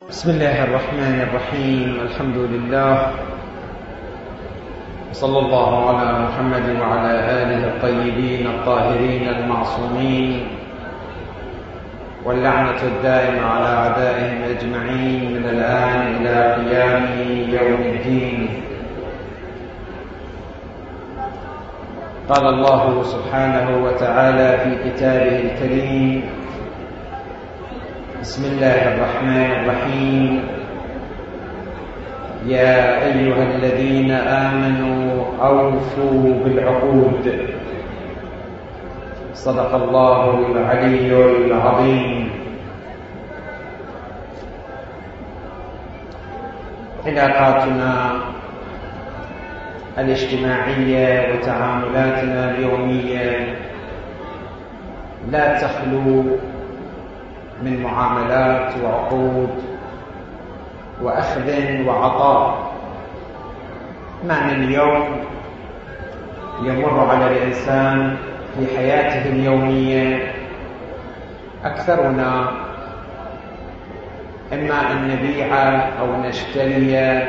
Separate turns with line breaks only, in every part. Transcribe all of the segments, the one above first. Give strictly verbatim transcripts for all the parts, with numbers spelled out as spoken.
بسم الله الرحمن الرحيم. الحمد لله، صلى الله على محمد وعلى آله الطيبين الطاهرين المعصومين، واللعنة الدائمة على أعدائهم أجمعين من الآن إلى قيام يوم الدين. قال الله سبحانه وتعالى في كتابه الكريم: بسم الله الرحمن الرحيم. يا أيها الذين آمنوا أوفوا بالعقود. صدق الله العلي العظيم. علاقاتنا الاجتماعية وتعاملاتنا اليومية لا تخلو من معاملات وعقود وأخذ وعطاء. ما من يوم يمر على الإنسان في حياته اليومية أكثرنا إما أن نبيع أو نشتري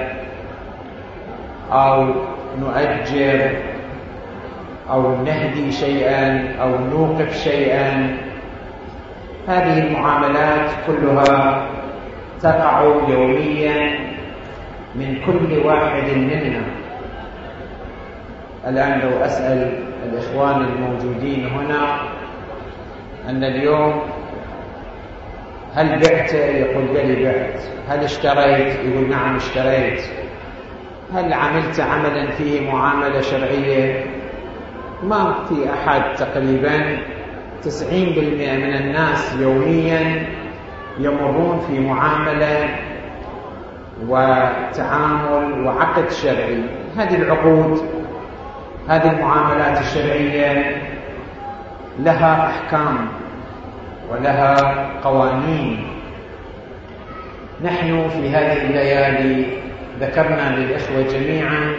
أو نؤجر أو نهدي شيئا أو نوقف شيئا. هذه المعاملات كلها تقع يوميا من كل واحد منا. الآن لو أسأل الإخوان الموجودين هنا أن اليوم هل بعت؟ يقول بلي بعت. هل اشتريت؟ يقول نعم اشتريت. هل عملت عملا فيه معاملة شرعية؟ ما في أحد. تقريبا تسعين بالمئة من الناس يوميا يمرون في معاملة وتعامل وعقد شرعي. هذه العقود، هذه المعاملات الشرعية لها أحكام ولها قوانين. نحن في هذه الليالي ذكرنا للإخوة جميعا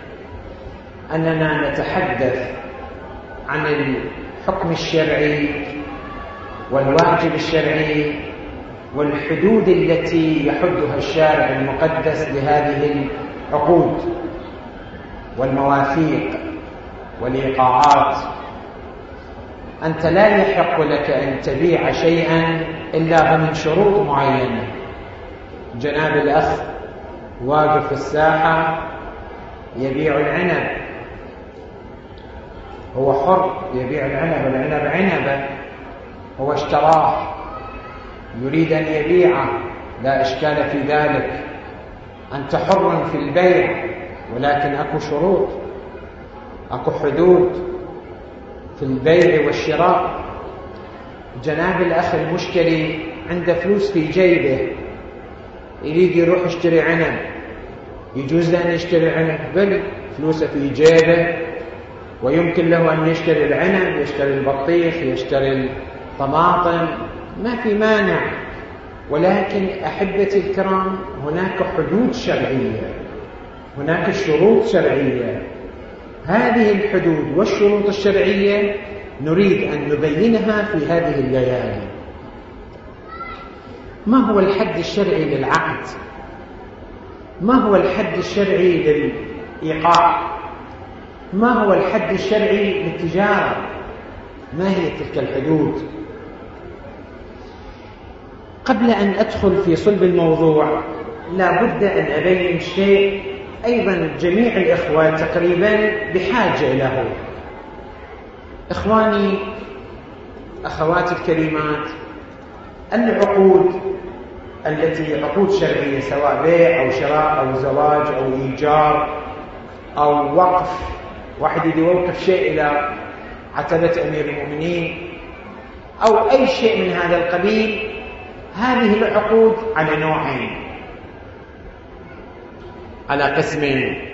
أننا نتحدث عن الحكم الشرعي والواجب الشرعي والحدود التي يحدها الشارع المقدس لهذه العقود والمواثيق والإيقاعات. أنت لا يحق لك أن تبيع شيئا إلا من شروط معينة. جناب الأخ واقف في الساحة يبيع العنب، هو حر يبيع العنب، العنب عنبه، هو اشتراه يريد أن يبيعه، لا إشكال في ذلك. أنت حر في البيع، ولكن أكو شروط، أكو حدود في البيع والشراء. جناب الأخ المشتري عنده فلوس في جيبه، يريد يروح يشتري عنب، يجوز له أن يشتري عنب؟ بل فلوسه في جيبه، ويمكن له أن يشتري العنب، يشتري البطيخ، يشتري الطماطم، ما في مانع. ولكن أحبتي الكرام، هناك حدود شرعية، هناك شروط شرعية. هذه الحدود والشروط الشرعية نريد أن نبينها في هذه الليالي. ما هو الحد الشرعي للعقد؟ ما هو الحد الشرعي للإيقاع؟ ما هو الحد الشرعي للتجارة؟ ما هي تلك الحدود؟ قبل أن أدخل في صلب الموضوع لا بد أن أبين شيء أيضا جميع الإخوة تقريبا بحاجة له. إخواني أخواتي الكريمات، العقود التي عقود شرعية سواء بيع أو شراء أو زواج أو إيجار أو وقف، واحد يدي يوقف شيء إلى عتبة أمير المؤمنين أو أي شيء من هذا القبيل، هذه العقود على نوعين، على قسمين: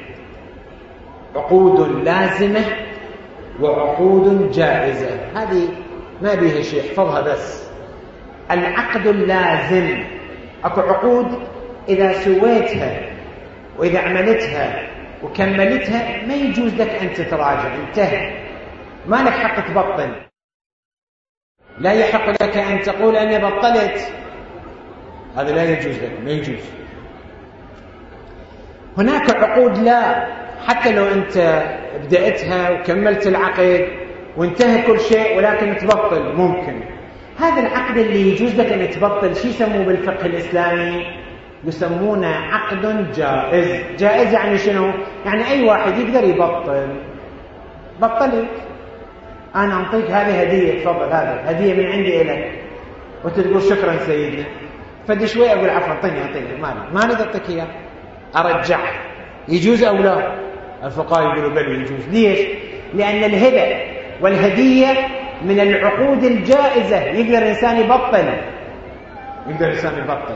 عقود لازمة وعقود جائزة. هذه ما بيها شيء، احفظها بس. العقد اللازم، اكو عقود إذا سويتها وإذا عملتها وكملتها ما يجوز لك أن تتراجع، انتهى، ما لك حق تبطل. لا يحق لك أن تقول أنا بطلت، هذا لا يجوز لك، ما يجوز. هناك عقود لا، حتى لو أنت بدأتها وكملت العقد وانتهى كل شيء ولكن تبطل، ممكن. هذا العقد اللي يجوز لك أن تبطل شو يسموه بالفقه الإسلامي؟ يسمونه عقد جائز. جائز يعني شنو؟ يعني أي واحد يقدر يبطل. بطلك، أنا أعطيك هذه هدية، تفضل هذا هدية من عندي إليك، وتقول شكرا سيدنا، فدي شوي أقول عفوا أعطيني أعطيني مالي ما أريد أعطيك إياه، أرجع. يجوز أو لا؟ الفقهاء يقولوا بل يجوز. ليش؟ لأن الهبة والهدية من العقود الجائزة، يقدر الإنسان يبطل، يقدر الإنسان يبطل.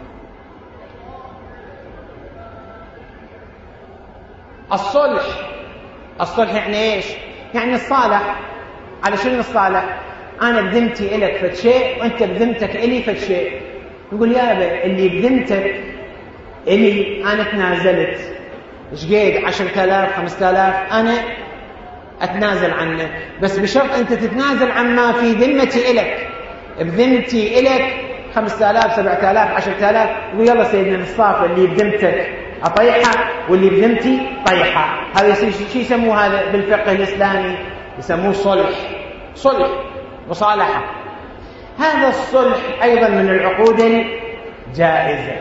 الصلح، الصلح يعني إيش؟ يعني الصالح. على شنو الصالح؟ أنا بذمتي إلك فد شيء وأنت بذمتك إلي فد شيء. نقول يا أبا اللي بذمتك إلي أنا تنازلت، إيش قيد؟ عشرة آلاف خمسة آلاف أنا أتنازل عنه، بس بشرط أنت تتنازل عما في ذمتي إلك. بذمتي إلك خمسة آلاف سبعة آلاف عشرة آلاف، ويلا سيدنا الصافي اللي بذمتك أطيحه واللي بذمتي طيحه. هذا شيء يسموه هذا بالفقه الإسلامي؟ يسموه صلح، صلح مصالحة. هذا الصلح أيضا من العقود الجائزة.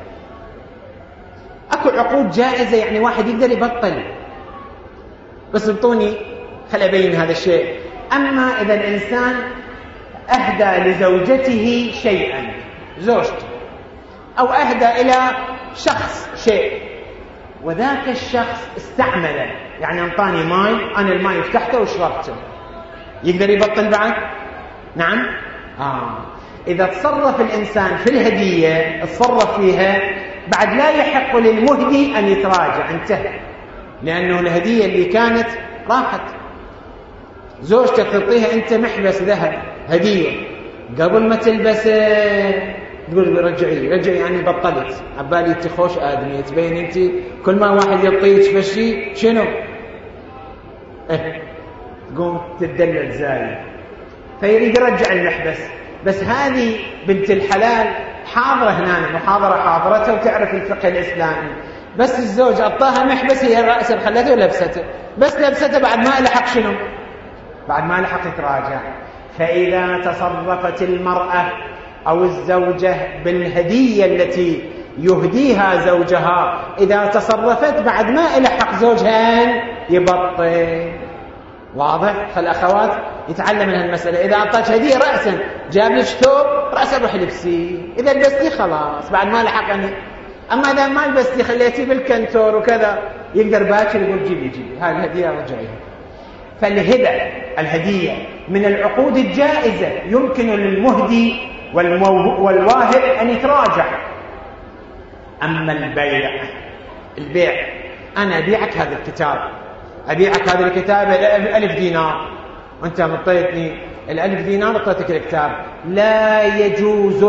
أكو عقود جائزة يعني واحد يقدر يبطل، بس انطوني خل أبين هذا الشيء. أما إذا الإنسان أهدى لزوجته شيئا، زوجته، أو أهدى إلى شخص شيء، وذاك الشخص استعمله، يعني انطاني ماي، أنا الماي فتحته وشربته، يقدر يبطل بعد؟ نعم. آه. إذا تصرف الإنسان في الهدية، تصرف فيها، بعد لا يحق للمهدي أن يتراجع، انتهى، لأنه الهدية اللي كانت راحت. زوجتك تعطيها أنت محبس ذهب هدية، قبل ما تلبسه تقول رجعي رجعي، يعني بطلت، عبالي انت خوش آدمي، تبين انت كل ما واحد يعطيك فشي شنو اه تقوم تدلل زايد، فيريد يرجع المحبس. بس هذه بنت الحلال حاضرة هنا، محاضرة حاضرتها وتعرف الفقه الإسلامي، بس الزوج أعطاها محبس، هي رأسا خلته ولبسته، بس لبسته بعد ما لحق شنو؟ بعد ما لحق يتراجع. فإذا تصرفت المرأة أو الزوجة بالهدية التي يهديها زوجها، إذا تصرفت بعد ما لحق زوجها يبطل. واضح؟ فالأخوات يتعلم من هالمسألة. إذا أعطاك هدية رأسا، جاب لك ثوب رأسا روح لبسي، إذا لبستي خلاص بعد ما لحقني. أما إذا ما لبستي خليتي بالكنتور وكذا، يقدر باكر يقول جيبي جيبي هاي الهدية رجعيها. فالهبة الهدية من العقود الجائزة، يمكن للمهدي والواهب أن يتراجع. أما البيع، البيع أنا أبيعك هذا الكتاب، أبيعك هذا الكتاب الألف دينار، وأنت مطيتني الألف دينار اعطيتك الكتاب، لا يجوز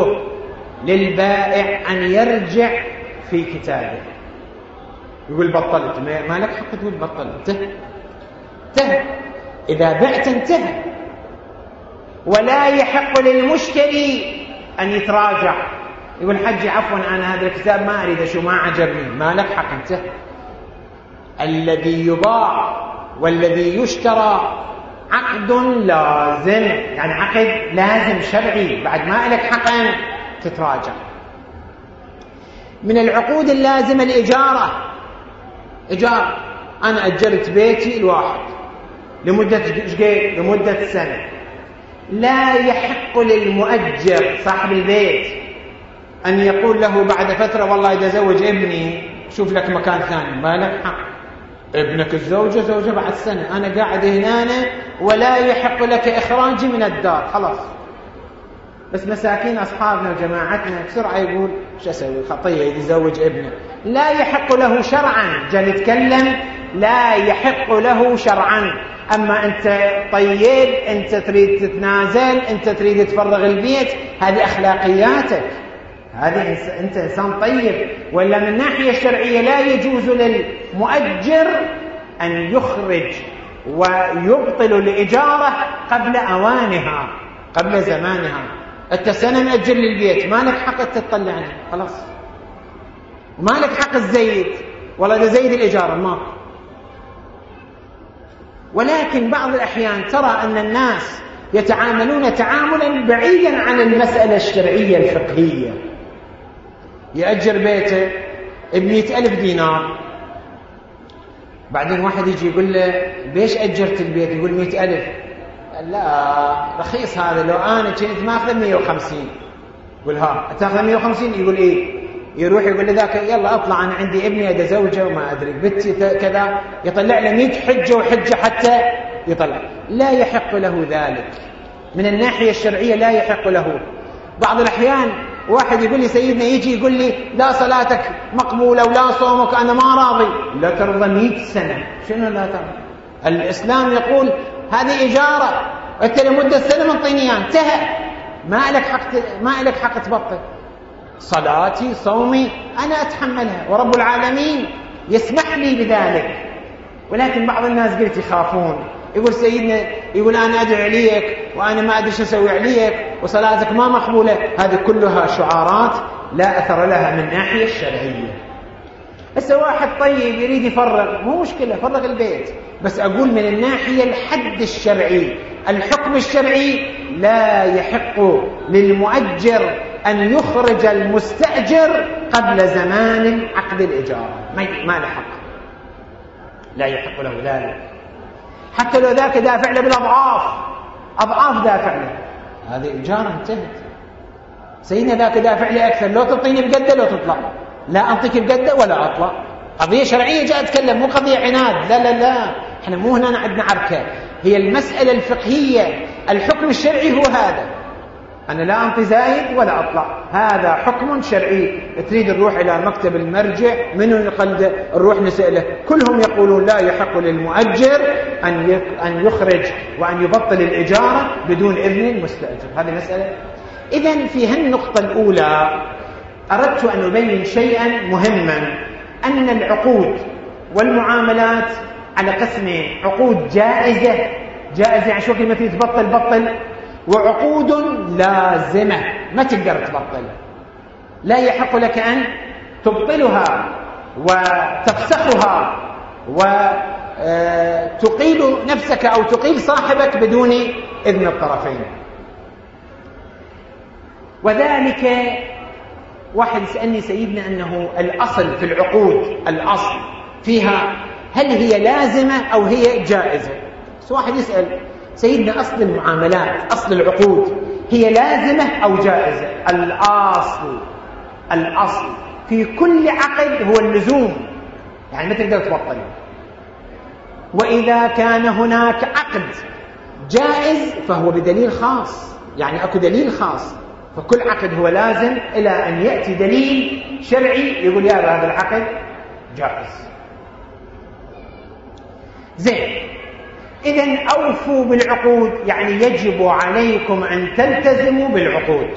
للبائع أن يرجع في كتابه يقول بطلت. ما لك حق تقول بطلت، انتهى انتهى. إذا بعت انتهى. ولا يحق للمشتري أن يتراجع، يقول حجي عفوا أنا هذا الكتاب ما أريد، شو ما عجبني، ما لك حق، انتهى. الذي يباع والذي يشترى عقد لازم، يعني عقد لازم شرعي، بعد ما لك حق أن تتراجع. من العقود اللازمة الإجارة، إجارة، أنا أجرت بيتي الواحد لمدة شقيق، لمدة سنة، لا يحق للمؤجر صاحب البيت أن يقول له بعد فترة والله إذا زوج ابني شوف لك مكان ثاني، ما لك حق. ابنك الزوجة زوجة بعد سنة، أنا قاعد هنا ولا يحق لك إخراجي من الدار، خلاص. بس مساكين أصحابنا وجماعتنا بسرعة يقول شو أسوي خطية يتزوج ابنه، لا يحق له شرعا. جاء نتكلم لا يحق له شرعا. أما أنت طيب، أنت تريد تتنازل، أنت تريد تفرغ البيت، هذه أخلاقياتك، هذه أنت إنسان طيب. ولا من الناحية الشرعية لا يجوز للمؤجر أن يخرج ويبطل الإجارة قبل أوانها، قبل زمانها. أنت سنة مأجر لي البيت، ما لك حق تطلعني خلاص، وما لك حق الزيد، والله ده زيد الإجارة ما. ولكن بعض الأحيان ترى أن الناس يتعاملون تعاملا بعيدا عن المسألة الشرعية الفقهية. يأجر بيته بمئة ألف دينار، بعدين واحد يجي يقول له ليش أجرت البيت؟ يقول مئة ألف. لا رخيص هذا، لو أنا كنت ماخذ مئة وخمسين. يقول ها تاخذ مئة وخمسين؟ يقول إيه. يروح يقول لذاك يلا أطلع أنا عندي ابني هذا زوجة وما أدري بنتي كذا، يطلع له مئة حجة وحجة حتى يطلع. لا يحق له ذلك من الناحية الشرعية، لا يحق له. بعض الأحيان واحد يقول لي سيدنا يجي يقول لي لا صلاتك مقبولة ولا صومك، أنا ما راضي. لا ترضى مئة سنة. شنو لا ترضى؟ الإسلام يقول هذه إجارة، أنت لمدة سنة من طينيان انتهى، ما لك حق، ما لك حق تبطل. صلاتي صومي أنا أتحملها، ورب العالمين يسمح لي بذلك. ولكن بعض الناس قلت يخافون، يقول سيدنا يقول أنا أدعي عليك وأنا ما أدري شو أسوي عليك وصلاتك ما مقبولة. هذه كلها شعارات لا أثر لها من الناحية الشرعية. بس واحد طيب يريد يفرغ، مو مشكلة فرغ البيت، بس أقول من الناحية الحد الشرعي، الحكم الشرعي لا يحق للمؤجر أن يخرج المستأجر قبل زمان عقد الإجارة، ما له حق، لا يحق له ذلك، حتى لو ذاك دافع له بالأضعاف، أضعاف دافع له، هذه إجارة انتهت. سيدنا ذاك دافع لي أكثر، لو تعطيني بقدة لو تطلع، لا أعطيك بقدة ولا أطلع. قضية شرعية جاء أتكلم، مو قضية عناد. لا لا لا، احنا مو هنا عندنا عركة، هي المسألة الفقهية، الحكم الشرعي هو هذا، أنا لا أعطي زايد ولا أطلع، هذا حكم شرعي. تريد نروح إلى مكتب المرجع، منو يقلد نروح نسأله، كلهم يقولون لا يحق للمؤجر أن أن يخرج وأن يبطل الإجارة بدون إذن المستأجر. هذه مسألة. إذن في هالنقطة الأولى أردت أن أبين شيئا مهما، أن العقود والمعاملات على قسمين: عقود جائزة، جائزة يعني شو كلمة تبطل بطل، وعقود لازمة ما تقدر تبطل، لا يحق لك أن تبطلها وتفسخها وتقيل نفسك أو تقيل صاحبك بدون إذن الطرفين. وذلك واحد يسألني سيدنا أنه الأصل في العقود، الأصل فيها هل هي لازمة أو هي جائزة؟ بس واحد يسأل سيدنا أصل المعاملات، أصل العقود هي لازمة أو جائزة؟ الأصل الأصل في كل عقد هو اللزوم، يعني ما تقدر تبطل. وإذا كان هناك عقد جائز فهو بدليل خاص، يعني أكو دليل خاص، فكل عقد هو لازم إلى أن يأتي دليل شرعي يقول يا هذا العقد جائز. زين، إذن أوفوا بالعقود، يعني يجب عليكم أن تلتزموا بالعقود.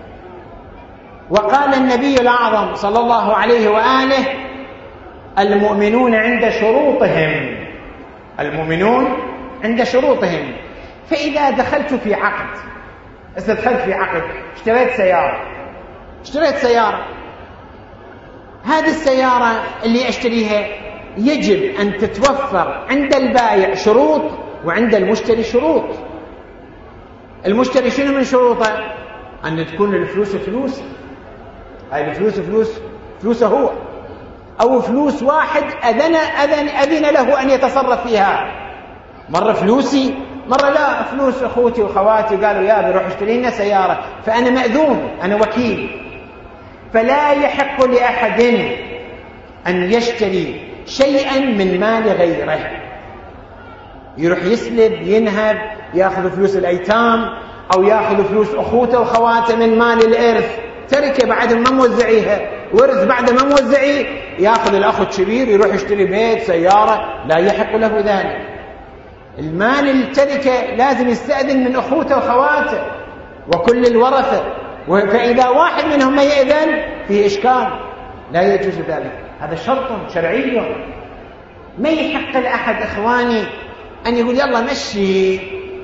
وقال النبي الأعظم صلى الله عليه وآله: المؤمنون عند شروطهم، المؤمنون عند شروطهم. فإذا دخلت في عقد، إذا دخلت في عقد اشتريت سيارة، اشتريت سيارة، هذه السيارة اللي أشتريها يجب أن تتوفر عند البائع شروط وعند المشتري شروط. المشتري شنو من شروطه؟ أن تكون الفلوس فلوس، هاي الفلوس فلوس فلوسه هو، أو فلوس واحد أذن أذن أذن له أن يتصرف فيها. مرة فلوسي، مرة لا، فلوس أخوتي وخواتي قالوا يا بروح اشتري لنا سيارة، فأنا مأذون، أنا وكيل. فلا يحق لأحد أن يشتري شيئا من مال غيره، يروح يسلب، ينهب، ياخذ فلوس الأيتام أو ياخذ فلوس أخوته وخواته من مال الإرث، تركه بعد ما موزعيها، ورث بعد ما موزعيه، ياخذ الأخ الكبير يروح يشتري بيت سيارة، لا يحق له ذلك. المال التركه لازم يستأذن من أخوته وخواته وكل الورثة، فإذا واحد منهم ما يأذن فيه إشكال، لا يجوز ذلك، هذا شرط شرعي. ما يحق لأحد إخواني أن يقول يلا مشي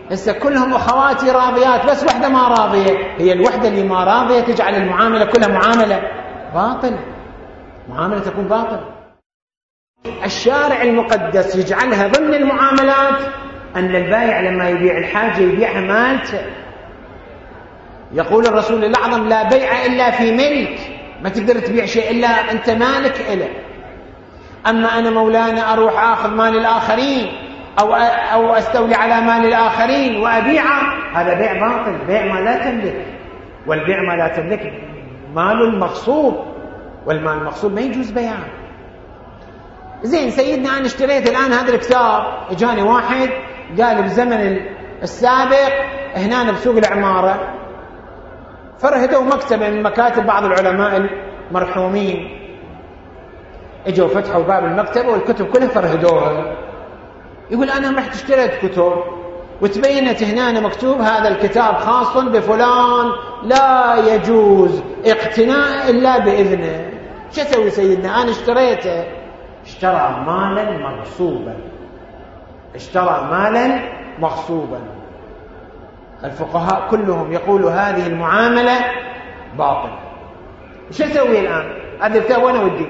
هسه كلهم أخواتي راضيات، بس وحدة ما راضية. هي الوحدة اللي ما راضية تجعل المعاملة كلها معاملة باطل، معاملة تكون باطل. الشارع المقدس يجعلها ضمن المعاملات أن البائع لما يبيع الحاجة يبيعها مالته. يقول الرسول الأعظم: لا بيع إلا في ملك، ما تقدر تبيع شيء إلا أنت مالك إله. أما أنا مولانا أروح آخذ مال الآخرين أو أو أستولي على مال الآخرين وأبيعه، هذا بيع باطل، بيع ما لا تملك. والبيع ما لا تملك مال المغصوب، والمال المغصوب ما يجوز بيعه. زين سيدنا أنا اشتريت الآن هذا الكتاب، اجاني واحد قال بزمن السابق هنا بسوق العمارة فرهدوا مكتبة من مكاتب بعض العلماء المرحومين، اجوا فتحوا باب المكتبة والكتب كلها فرهدوها. يقول أنا رحت اشتريت كتب وتبينت هنا مكتوب هذا الكتاب خاص بفلان لا يجوز اقتناء إلا بإذنه. شو اسوي سيدنا؟ أنا اشتريته. اشترى مالا مغصوبا، اشترى مالا مغصوبا. الفقهاء كلهم يقولوا هذه المعاملة باطل. شو اسوي الآن؟ هذا الكتاب وين اوديه؟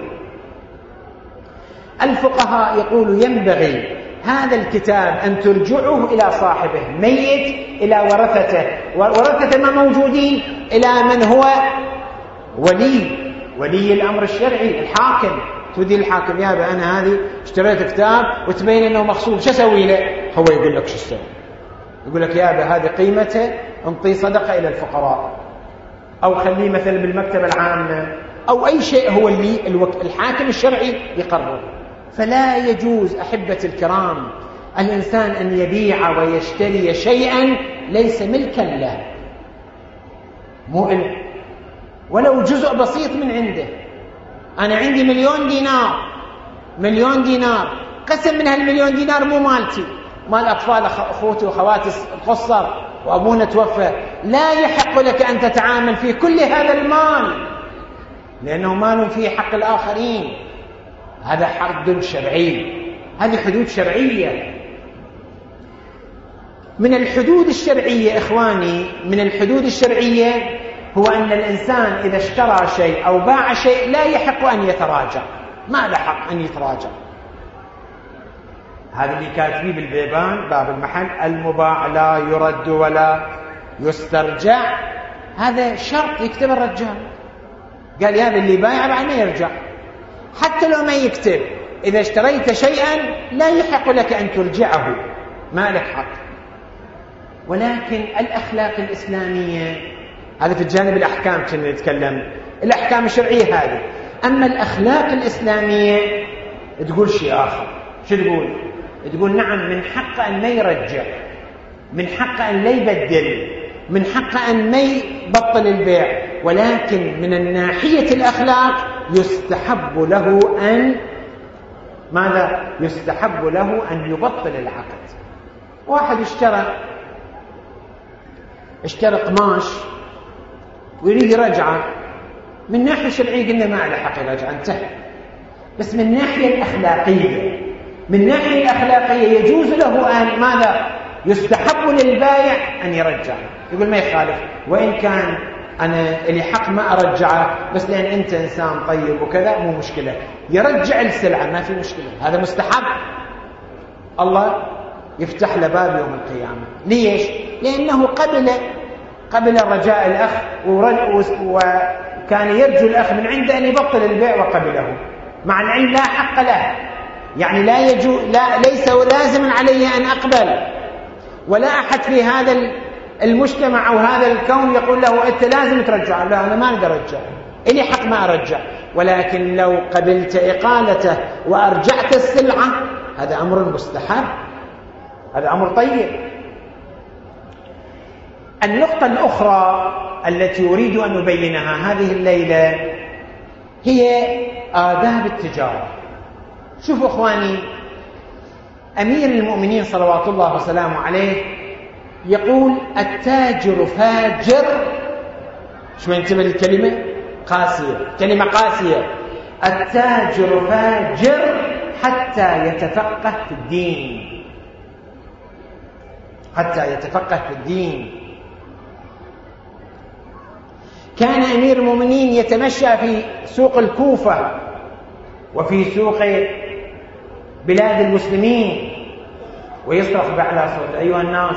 الفقهاء يقولوا ينبغي هذا الكتاب أن ترجعه إلى صاحبه، ميت إلى ورثته، ورثته ما موجودين إلى من هو ولي ولي الأمر الشرعي، الحاكم. تودي الحاكم: يا أبا أنا هذه اشتريت كتاب وتبين أنه مغصوب، شو أسوي له؟ هو يقول لك شو تسوي؟ يقول لك: يا أبا هذه قيمته انطي صدقة إلى الفقراء، أو خليه مثلا بالمكتبة العامة، أو أي شيء هو اللي الحاكم الشرعي يقرر. فلا يجوز أحبة الكرام الإنسان أن يبيع ويشتري شيئا ليس ملكا له، مو إله، ولو جزء بسيط من عنده. أنا عندي مليون دينار، مليون دينار، قسم من هالمليون دينار مو مالتي، مال أطفال أخوتي وأخواتي القصر وأبونا توفى، لا يحق لك أن تتعامل في كل هذا المال لأنه مال فيه حق الآخرين. هذا حد شرعي، هذه حدود شرعية. من الحدود الشرعية إخواني، من الحدود الشرعية هو أن الإنسان إذا اشترى شيء أو باع شيء لا يحق أن يتراجع، ما له حق أن يتراجع. هذا اللي كاتبيه بالبيبان باب المحل: المباع لا يرد ولا يسترجع. هذا شرط يكتب الرجال، قال هذا اللي بايع بعد ما يرجع. حتى لو ما يكتب: إذا اشتريت شيئا لا يحق لك أن ترجعه، ما لك حق. ولكن الأخلاق الإسلامية، هذا في الجانب الأحكام كنا نتكلم، الأحكام الشرعية هذه. أما الأخلاق الإسلامية تقول شيء آخر. شو تقول؟ تقول نعم من حق أن ما يرجع، من حق أن لا يبدل، من حق أن ما يبطل البيع، ولكن من الناحية الأخلاق يستحب له أن ماذا؟ يستحب له أن يبطل العقد. واحد اشترى اشترى قماش ويريد يرجعه، من ناحية شرعية قلنا ما له حق يرجع، انتهى. بس من الناحية الأخلاقية، من الناحية الأخلاقية يجوز له أن ماذا؟ يستحب للبائع أن يرجع، يقول ما يخالف، وإن كان أنا اللي حق ما أرجعه، بس لأن أنت إنسان طيب وكذا مو مشكلة، يرجع السلعة ما في مشكلة، هذا مستحب. الله يفتح له باب يوم القيامة. ليش؟ لأنه قبل قبل رجاء الأخ، وكان يرجو الأخ من عنده أن يبطل البيع وقبله، مع العلم لا حق له، يعني لا يجو لا ليس لازما علي أن أقبل، ولا أحد في هذا المجتمع أو هذا الكون يقول له أنت لازم ترجع، لا أنا ما أقدر أرجع، إلي حق ما أرجع. ولكن لو قبلت إقالته وأرجعت السلعة هذا أمر مستحب، هذا أمر طيب. النقطة الأخرى التي أريد أن أبينها هذه الليلة هي آداب التجارة. شوفوا أخواني، أمير المؤمنين صلوات الله وسلامه عليه يقول التاجر فاجر. شو ينتبه للكلمة؟ قاسية، كلمة قاسية. التاجر فاجر حتى يتفقه في الدين. حتى يتفقه في الدين. كان أمير المؤمنين يتمشى في سوق الكوفة وفي سوق بلاد المسلمين ويصرخ بأعلى صوت: أيها الناس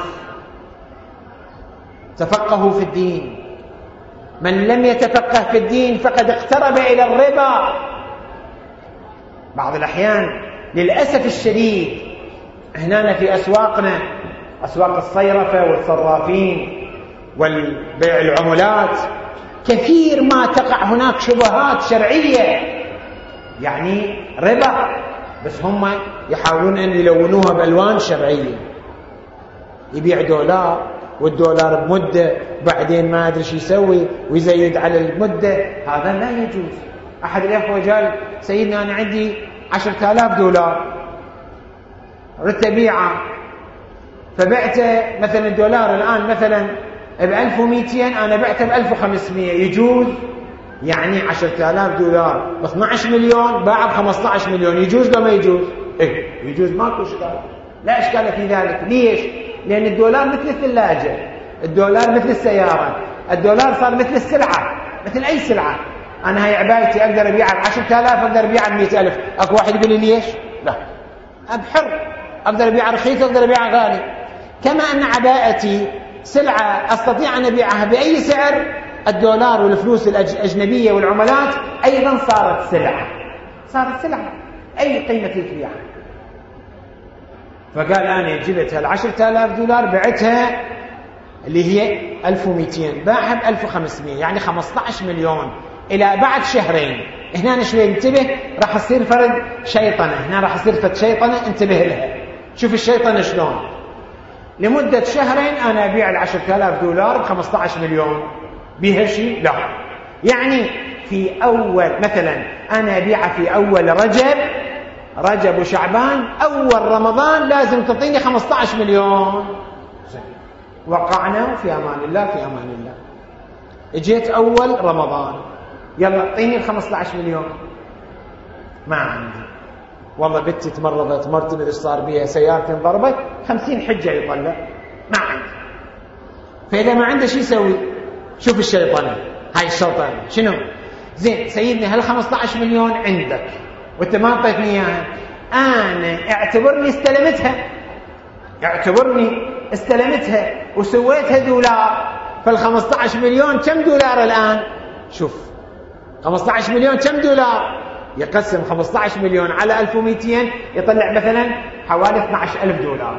تفقهوا في الدين، من لم يتفقه في الدين فقد اقترب إلى الربا. بعض الأحيان للأسف الشديد هنا في أسواقنا، أسواق الصيرفة والصرافين والبيع العملات، كثير ما تقع هناك شبهات شرعية، يعني ربا، بس هم يحاولون أن يلونوها بألوان شرعية. يبيع دولار والدولار بمدة، بعدين ما أدري شو يسوي ويزيد على المدة، هذا لا يجوز. أحد الأخوة قال: سيدنا أنا عندي عشرة آلاف دولار ردت أبيعه، فبعته مثلا الدولار الآن مثلا بألف ومئتين، أنا بعته بألف وخمسمائة، يجوز؟ يعني عشرة آلاف دولار باثني عشر مليون باع بخمسة عشر مليون، يجوز لو ما يجوز؟ إيه يجوز، ماكو إشكال، لا إشكال في ذلك. ليش؟ لأن الدولار مثل الثلاجة، الدولار مثل السيارة، الدولار صار مثل السلعة، مثل أي سلعة. أنا هاي عبايتي أقدر أبيعها بعشرة آلاف، أقدر أبيعها بمئة ألف. أكو واحد يقول لي ليش؟ لا، أبحر، أقدر أبيعها رخيص أقدر أبيعها غالي. كما أن عباءتي سلعة أستطيع أن أبيعها بأي سعر، الدولار والفلوس الأجنبية والعملات أيضا صارت سلعة، صارت سلعة أي قيمة تبيعها. فقال: أنا جبت هالعشرة آلاف دولار بعتها اللي هي ألف ومئتين، باعها بألف وخمسمائة، يعني خمسة عشر مليون. إلى بعد شهرين هنا شوي انتبه، راح يصير فرد شيطنة، هنا راح يصير فرد شيطنة، انتبه لها. شوف الشيطنة شلون. لمدة شهرين أنا أبيع العشرة آلاف دولار بخمسة عشر مليون، بيها شيء؟ لا. يعني في أول مثلا أنا أبيعها في أول رجب رجب وشعبان، أول رمضان لازم تعطيني خمسة عشر مليون. وقعنا في أمان الله، في أمان الله. اجيت أول رمضان، يلا اعطيني ال خمسة عشر مليون. ما عندي، والله بنتي تمرضت، مرتي ايش صار بيها، سيارتي انضربت، خمسين حجة يطلع، ما عندي. فإذا ما عنده شيء يسوي؟ شوف الشيطان، هاي الشيطان شنو؟ زين سيدنا هال خمسة عشر مليون عندك وانت ما اعطيتني اياها، انا اعتبرني استلمتها، اعتبرني استلمتها وسويتها دولار. فال خمسة عشر مليون كم دولار الآن؟ شوف خمسة عشر مليون كم دولار؟ يقسم خمسة عشر مليون على ألف ومئتين يطلع مثلا حوالي اثني عشر ألف دولار،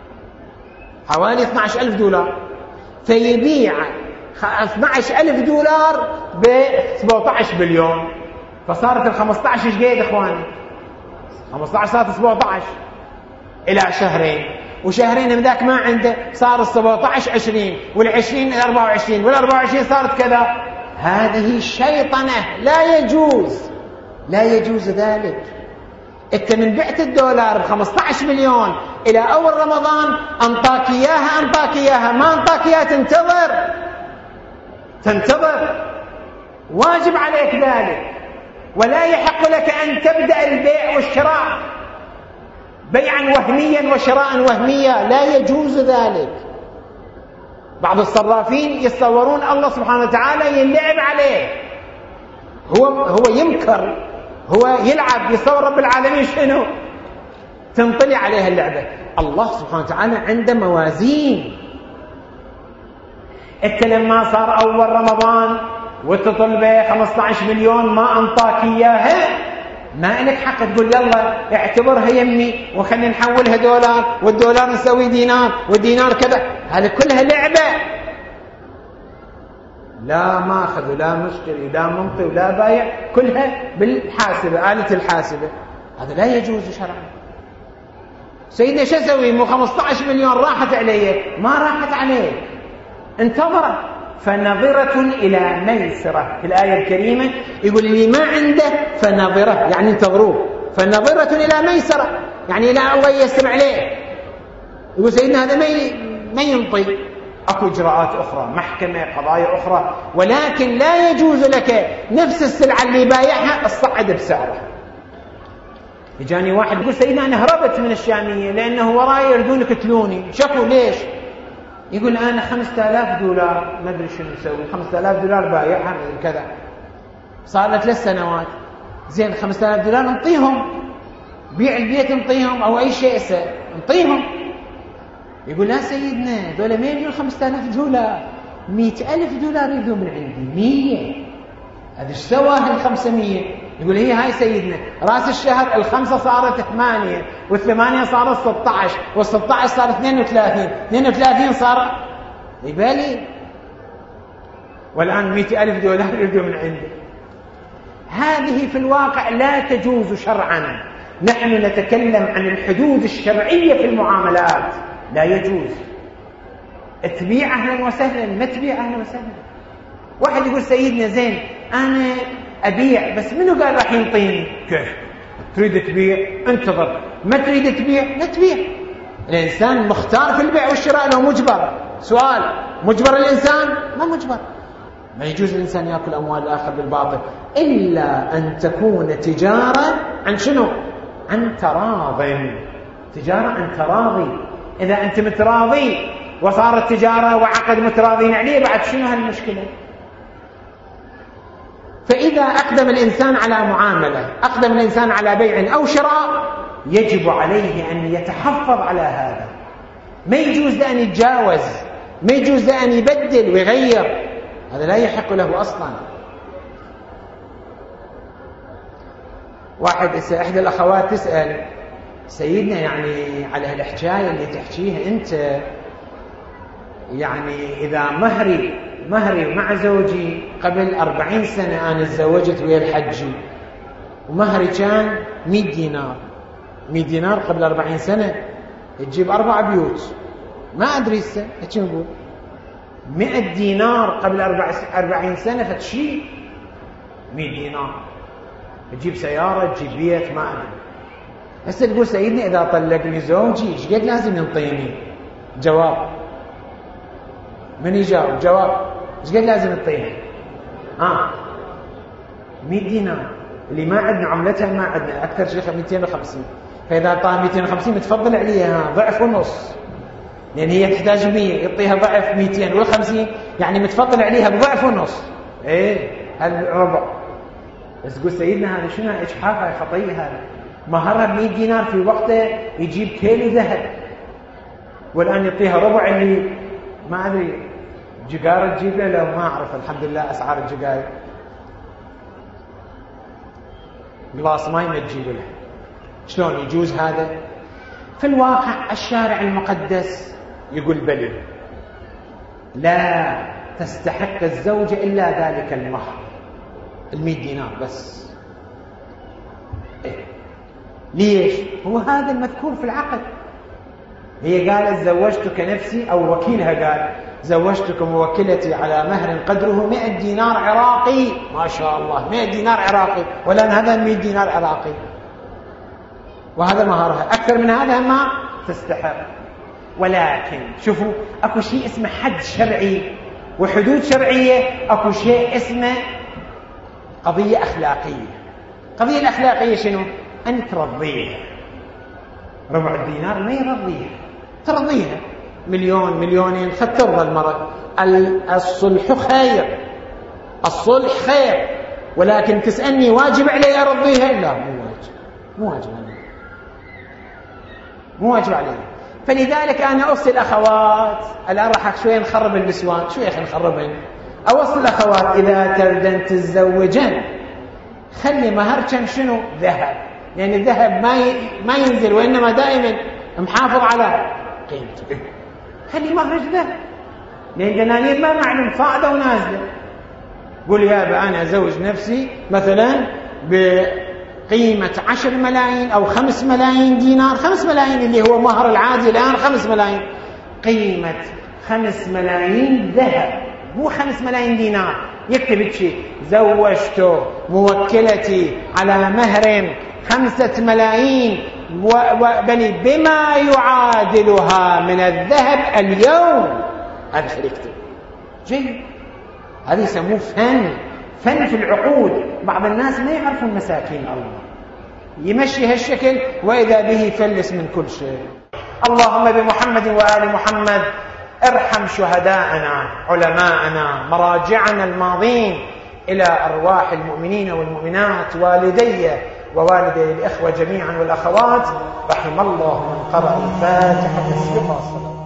حوالي اثني عشر ألف دولار. فيبيع اثني عشر ألف دولار ب سبعة عشر مليون، فصارت ال خمسة عشر ايش قد اخواني؟ خمسة عشر صارت سبعة عشر الى شهرين، وشهرين من ذاك ما عنده، صار السبعة عشر عشرين، والعشرين أربعة وعشرين، والأربعة وعشرين صارت كذا. هذه الشيطنة، لا يجوز، لا يجوز ذلك. انت من بعت الدولار بخمسة عشر مليون الى اول رمضان انطاك اياها، انطاك اياها، ما انطاك اياها تنتظر، تنتظر، واجب عليك ذلك. ولا يحق لك ان تبدأ البيع والشراء بيعا وهميا وشراء وهميا، لا يجوز ذلك. بعض الصرافين يتصورون الله سبحانه وتعالى يلعب عليه، هو هو يمكر، هو يلعب، يصور رب العالمين شنو؟ تنطلي عليها اللعبة. الله سبحانه وتعالى عنده موازين. انت لما صار اول رمضان وتطلبه خمسة عشر مليون ما انطاك اياها، ما لك حق تقول يلا اعتبرها يمي وخلينا نحولها دولار، والدولار نسوي دينار، والدينار كذا. هذه كلها لعبة، لا ماخذ ولا مشتري لا منطي ولا بايع، كلها بالحاسبة، آلة الحاسبة. هذا لا يجوز شرعا. سيدنا شو اسوي؟ مو خمسة عشر مليون راحت عليه؟ ما راحت عليه، انتظر. فنظرة إلى ميسرة في الآية الكريمة يقول لي ما عنده فنظرة، يعني انتظروه. فنظرة إلى ميسرة يعني لا الله ييسر عليه. يقول سيدنا هذا ما ما ينطي، اكو اجراءات اخرى، محكمة، قضايا اخرى، ولكن لا يجوز لك نفس السلعة اللي بايعها الصعد بسعره. يجاني واحد يقول سيدنا انا هربت من الشامية لانه وراي يردون يقتلوني. شكوا ليش؟ يقول أنا خمسة آلاف دولار ما أدري شنو نسوي، خمسة آلاف دولار بايعها من كذا، صار له ثلاث سنوات، زين خمسة آلاف دولار نعطيهم، بيع البيت نعطيهم أو أي شيء نعطيهم. يقول لا سيدنا ذولا ما يجون خمسة آلاف دولار، مئة ألف دولار يجون من عندي، مية. هذا ايش سوى هالخمسمية؟ يقول هي هاي سيدنا راس الشهر الخمسة صارت ثمانية والثمانية صارت ستة عشر والستة عشر صارت اثنين وثلاثين، اثنين وثلاثين صار يبالي، والآن مئة ألف دولار يجون من عندي. هذه في الواقع لا تجوز شرعا. نحن نتكلم عن الحدود الشرعية في المعاملات، لا يجوز. تبيع أهلا وسهلا، ما تبيع أهلا وسهلا. واحد يقول سيدنا زين أنا أبيع بس منو قال راح ينطيني؟ كيف تريد تبيع؟ انتظر. ما تريد تبيع لا تبيع. الإنسان مختار في البيع والشراء لو مجبر. سؤال، مجبر الإنسان؟ ما مجبر. ما يجوز الإنسان يأكل أموال الآخر بالباطل إلا أن تكون تجارة عن شنو؟ عن تراض. تجارة عن تراضي. إذا أنت متراضي وصارت تجارة وعقد متراضين عليه، بعد شنو هالمشكلة؟ فإذا أقدم الإنسان على معاملة، أقدم الإنسان على بيع أو شراء، يجب عليه أن يتحفظ على هذا. ما يجوز لأن يتجاوز، ما يجوز لأن يبدل ويغير، هذا لا يحق له أصلا. واحد إحدى الأخوات تسأل سيدنا يعني على هالحكاية اللي تحكيها أنت، يعني إذا مهري مهري مع زوجي قبل أربعين سنة أنا تزوجت ويا الحجي ومهري كان مئة دينار، مئة دينار قبل أربعين سنة تجيب أربع بيوت، ما أدري السنة كم نقول مئة دينار قبل أربعين سنة فتشي مئة دينار تجيب سيارة تجيب بيت، ما أدري. هسه تقول سيدنا إذا طلقني زوجي إيش قد لازم ينطيني؟ جواب، من يجاوب؟ جواب، إيش قد لازم ينطيني؟ آه مئة دينار اللي ما عندنا عملتها، ما عندنا أكثر شيء مئتين وخمسين، فإذا طال مئتين وخمسين متفضل عليها ضعف ونص، لأن هي تحتاج مية يعطيها ضعف مئتين وخمسين، يعني متفضل عليها بضعف ونص. إيه هالربع. بس تقول سيدنا هذا شنو إجحافها خطية، هذا مهرها مئة دينار في وقته يجيب كيلو ذهب، والآن يعطيها ربع اللي ما أدري جقارة تجيب له، لو ما أعرف الحمد لله أسعار الجقاير، قلاص ماي ما تجيب له. شلون يجوز هذا؟ في الواقع الشارع المقدس يقول بلي لا تستحق الزوجة إلا ذلك المهر المئة دينار بس. إيه؟ ليش؟ هو هذا المذكور في العقد. هي قالت زوجتك نفسي، أو وكيلها قال زوجتك موكلتي على مهر قدره مئة دينار عراقي، ما شاء الله مئة دينار عراقي، ولأن هذا مئة دينار عراقي وهذا مهرها، أكثر من هذا ما تستحق. ولكن شوفوا أكو شيء اسمه حد شرعي وحدود شرعية، أكو شيء اسمه قضية أخلاقية. قضية الأخلاقية شنو؟ أن ترضيها. ربع الدينار ما يرضيها، ترضيها مليون مليونين قد ترضى المرأة. الصلح خير، الصلح خير، ولكن تسألني واجب علي أرضيها؟ لا مو واجب، مو واجب علي، مو واجب علي. فلذلك أنا أوصي الأخوات، الآن راح شوية نخرب النسوان، شوية خلينا نخربهم. أوصي الأخوات إذا تردن تتزوجن خلي مهركن شنو؟ ذهب، لأن يعني الذهب ما ما ينزل، وإنما دائما محافظ على قيمته. خلي مهرك ذهب، لأن دنانير ما معلوم صاعدة ونازلة. قول يا أبا أنا أزوج نفسي مثلا بقيمة عشر ملايين أو خمس ملايين دينار، خمس ملايين اللي هو مهر العادي الآن خمس ملايين، قيمة خمس ملايين ذهب، مو خمس ملايين دينار. يكتب شيء زوجته موكلتي على مهر خمسة ملايين وبني بما يعادلها من الذهب اليوم. هذا خلي يكتب جيد. هذا يسموه فن، فن في العقود. بعض الناس ما يعرفون مساكين الله، يمشي هالشكل وإذا به فلس من كل شيء. اللهم بمحمد وآل محمد ارحم شهداءنا، علماءنا، مراجعنا الماضين، إلى أرواح المؤمنين والمؤمنات، والدي ووالدي الإخوة جميعا والأخوات. رحم الله من قرأ الفاتحة تسليما.